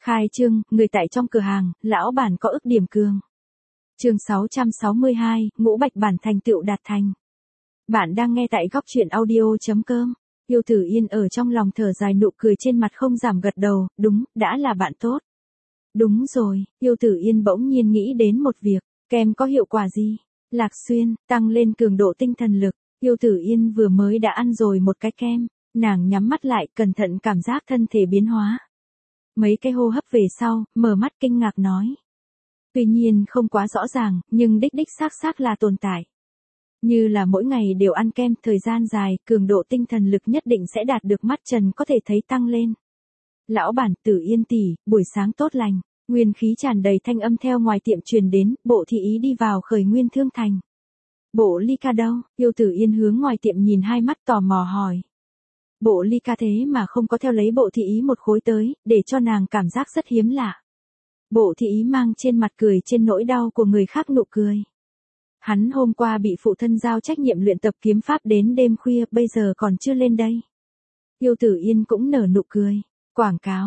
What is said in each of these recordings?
Khai trương, người tại trong cửa hàng, lão bản có ức điểm cường. Chương 662, ngũ bạch bản thành tựu đạt thành. Bạn đang nghe tại góc truyện audio.com. Yêu Tử Yên ở trong lòng thở dài, nụ cười trên mặt không giảm, gật đầu, đúng, đã là bạn tốt. Đúng rồi, Yêu Tử Yên bỗng nhiên nghĩ đến một việc, kem có hiệu quả gì? Lạc Xuyên, tăng lên cường độ tinh thần lực. Yêu Tử Yên vừa mới đã ăn rồi một cái kem, nàng nhắm mắt lại, cẩn thận cảm giác thân thể biến hóa. Mấy cái hô hấp về sau, mở mắt kinh ngạc nói. Tuy nhiên không quá rõ ràng, nhưng đích xác là tồn tại. Như là mỗi ngày đều ăn kem, thời gian dài, cường độ tinh thần lực nhất định sẽ đạt được mắt trần có thể thấy tăng lên. Lão bản, Tử Yên tỷ, buổi sáng tốt lành. Nguyên khí tràn đầy thanh âm theo ngoài tiệm truyền đến, Bộ thị ý đi vào Khởi Nguyên Thương Thành. Bộ Ly Ca đâu? Yêu Tử Yên hướng ngoài tiệm nhìn, hai mắt tò mò hỏi. Bộ Ly Ca thế mà không có theo lấy Bộ thị ý một khối tới, để cho nàng cảm giác rất hiếm lạ. Bộ thị ý mang trên mặt cười trên nỗi đau của người khác nụ cười. Hắn hôm qua bị phụ thân giao trách nhiệm luyện tập kiếm pháp đến đêm khuya, bây giờ còn chưa lên đây. Yêu Tử Yên cũng nở nụ cười. Quảng cáo,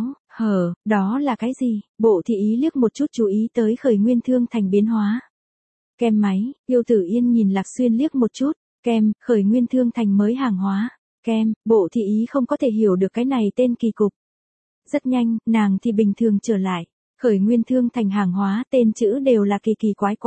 đó là cái gì? Bộ thị ý liếc một chút chú ý tới Khởi Nguyên Thương Thành biến hóa. Kem máy, Yêu Tử Yên nhìn Lạc Xuyên liếc một chút, kem, Khởi Nguyên Thương Thành mới hàng hóa. Kem, Bộ thị ý không có thể hiểu được cái này tên kỳ cục. Rất nhanh, nàng thì bình thường trở lại. Khởi Nguyên Thương Thành hàng hóa, tên chữ đều là kỳ quái.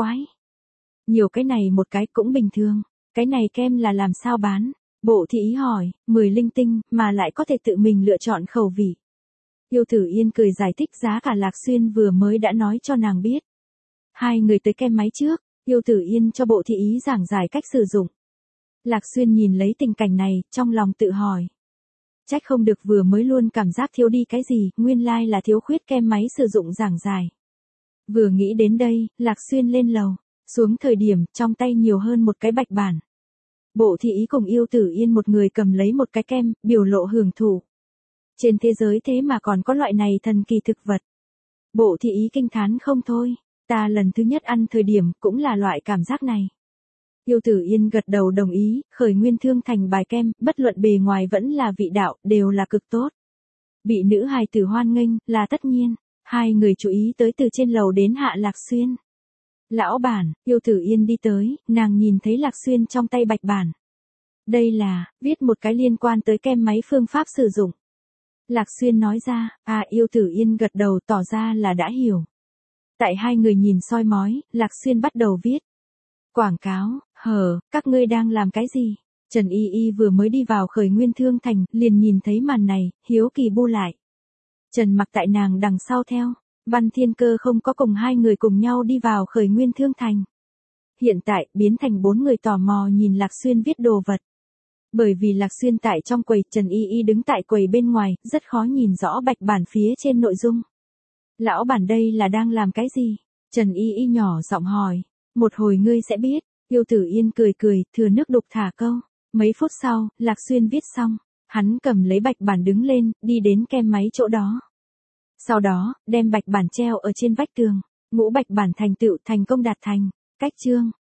Nhiều cái này một cái cũng bình thường. Cái này kem là làm sao bán? Bộ thị ý hỏi, 10 linh tinh, mà lại có thể tự mình lựa chọn khẩu vị. Yêu Tử Yên cười giải thích giá cả Lạc Xuyên vừa mới đã nói cho nàng biết. Hai người tới kem máy trước, Yêu Tử Yên cho Bộ thị ý giảng giải cách sử dụng. Lạc Xuyên nhìn lấy tình cảnh này, trong lòng tự hỏi. Trách không được vừa mới luôn cảm giác thiếu đi cái gì, nguyên lai là thiếu khuyết kem máy sử dụng giảng giải. Vừa nghĩ đến đây, Lạc Xuyên lên lầu, xuống thời điểm, trong tay nhiều hơn một cái bạch bản. Bộ thị ý cùng Yêu Tử Yên một người cầm lấy một cái kem, biểu lộ hưởng thụ. Trên thế giới thế mà còn có loại này thần kỳ thực vật. Bộ thị ý kinh thán không thôi, ta lần thứ nhất ăn thời điểm cũng là loại cảm giác này. Yêu Tử Yên gật đầu đồng ý, Khởi Nguyên Thương Thành bài kem, bất luận bề ngoài vẫn là vị đạo, đều là cực tốt. Bị nữ hài tử hoan nghênh, là tất nhiên. Hai người chú ý tới từ trên lầu đến hạ Lạc Xuyên. Lão bản, Yêu Tử Yên đi tới, nàng nhìn thấy Lạc Xuyên trong tay bạch bản. Đây là, viết một cái liên quan tới kem máy phương pháp sử dụng. Lạc Xuyên nói ra, Yêu Tử Yên gật đầu tỏ ra là đã hiểu. Tại hai người nhìn soi mói, Lạc Xuyên bắt đầu viết. Quảng cáo, các ngươi đang làm cái gì? Trần Y Y vừa mới đi vào Khởi Nguyên Thương Thành, liền nhìn thấy màn này, hiếu kỳ bu lại. Trần Mặc tại nàng đằng sau theo, Văn Thiên Cơ không có cùng hai người cùng nhau đi vào Khởi Nguyên Thương Thành. Hiện tại, biến thành 4 người tò mò nhìn Lạc Xuyên viết đồ vật. Bởi vì Lạc Xuyên tại trong quầy, Trần Y Y đứng tại quầy bên ngoài, rất khó nhìn rõ bạch bản phía trên nội dung. Lão bản đây là đang làm cái gì? Trần Y Y nhỏ giọng hỏi. Một hồi ngươi sẽ biết. Yêu Tử Yên cười, thừa nước đục thả câu. Mấy phút sau, Lạc Xuyên viết xong. Hắn cầm lấy bạch bản đứng lên, đi đến kem máy chỗ đó. Sau đó, đem bạch bản treo ở trên vách tường. Ngũ bạch bản thành tựu thành công đạt thành. Cách chương.